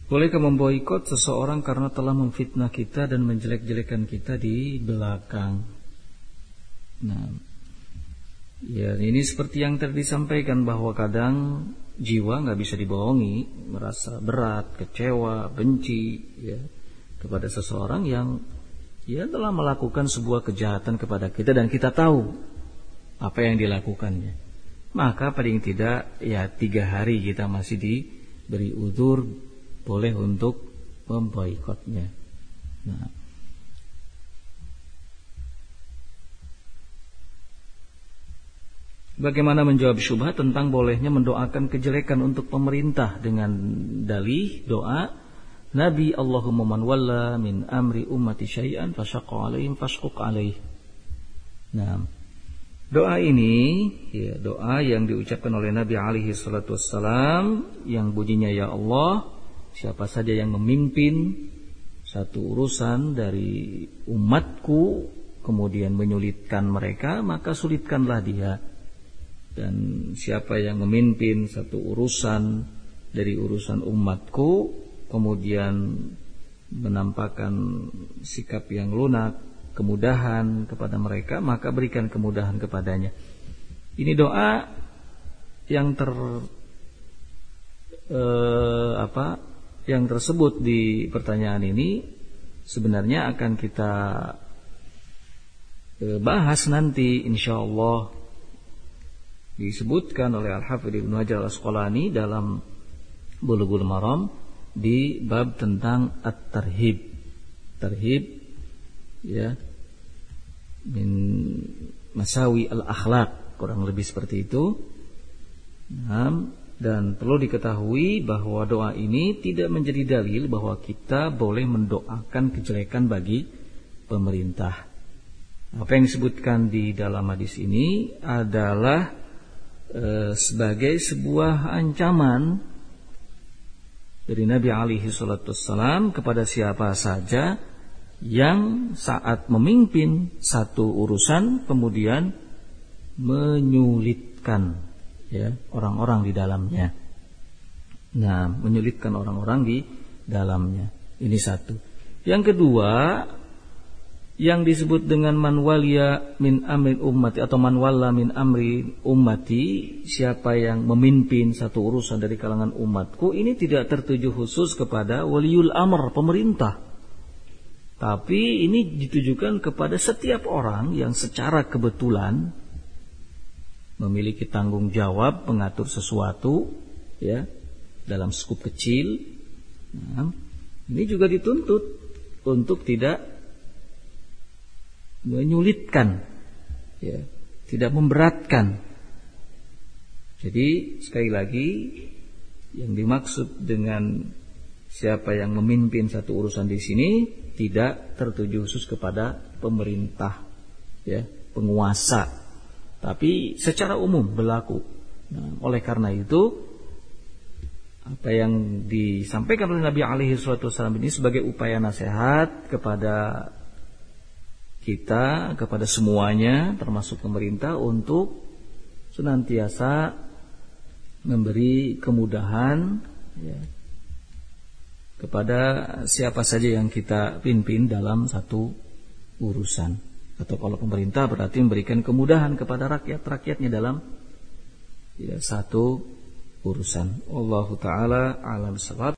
Bolehkah memboikot seseorang karena telah memfitnah kita dan menjelek-jelekan kita di belakang? Nah, ya ini seperti yang tadi disampaikan bahwa kadang jiwa nggak bisa dibohongi, merasa berat, kecewa, benci ya kepada seseorang yang ya telah melakukan sebuah kejahatan kepada kita dan kita tahu apa yang dilakukannya. Maka paling tidak ya 3 hari kita masih diberi uzur, boleh untuk memboikotnya. Nah, bagaimana menjawab syubhat tentang bolehnya mendoakan kejelekan untuk pemerintah dengan dalih doa Nabi Allahumma man walla min amri ummati syai'an fasyaqqa alaihim fashquq alaih. Nah, doa ini ya, doa yang diucapkan oleh Nabi alaihi salatu wassalam yang bunyinya ya Allah, siapa saja yang memimpin satu urusan dari umatku kemudian menyulitkan mereka, maka sulitkanlah dia. Dan siapa yang memimpin satu urusan dari urusan umatku kemudian menampakkan sikap yang lunak, kemudahan kepada mereka, maka berikan kemudahan kepadanya. Ini doa yang yang tersebut di pertanyaan ini sebenarnya akan kita bahas nanti insyaallah, disebutkan oleh Al-Hafidz Ibnu Hajar Al-Asqalani dalam Bulughul Maram di bab tentang at-tarhib. Tarhib ya min masawi al-akhlaq, kurang lebih seperti itu. Nah, dan perlu diketahui bahwa doa ini tidak menjadi dalil bahwa kita boleh mendoakan kejelekan bagi pemerintah. Apa yang disebutkan di dalam hadis ini adalah sebagai sebuah ancaman dari Nabi alaihi salatu wassalam kepada siapa saja yang saat memimpin satu urusan kemudian menyulitkan ya orang-orang di dalamnya. Nah, menyulitkan orang-orang di dalamnya. Ini satu. Yang kedua, yang disebut dengan man waliya min amri ummati atau man walla min amri ummati, siapa yang memimpin satu urusan dari kalangan umatku, ini tidak tertuju khusus kepada waliul amr, pemerintah. Tapi ini ditujukan kepada setiap orang yang secara kebetulan memiliki tanggung jawab mengatur sesuatu ya dalam skup kecil. Nah, ini juga dituntut untuk tidak menyulitkan ya, tidak memberatkan. Jadi sekali lagi yang dimaksud dengan siapa yang memimpin satu urusan di sini tidak tertuju khusus kepada pemerintah ya, penguasa, tapi secara umum berlaku. Nah, oleh karena itu apa yang disampaikan oleh Nabi alaihi wasallam ini sebagai upaya nasihat kepada kita, kepada semuanya termasuk pemerintah untuk senantiasa memberi kemudahan ya, kepada siapa saja yang kita pimpin dalam satu urusan. Atau kalau pemerintah berarti memberikan kemudahan kepada rakyat-rakyatnya dalam ya, satu urusan. Allahu ta'ala a'lam bissawab.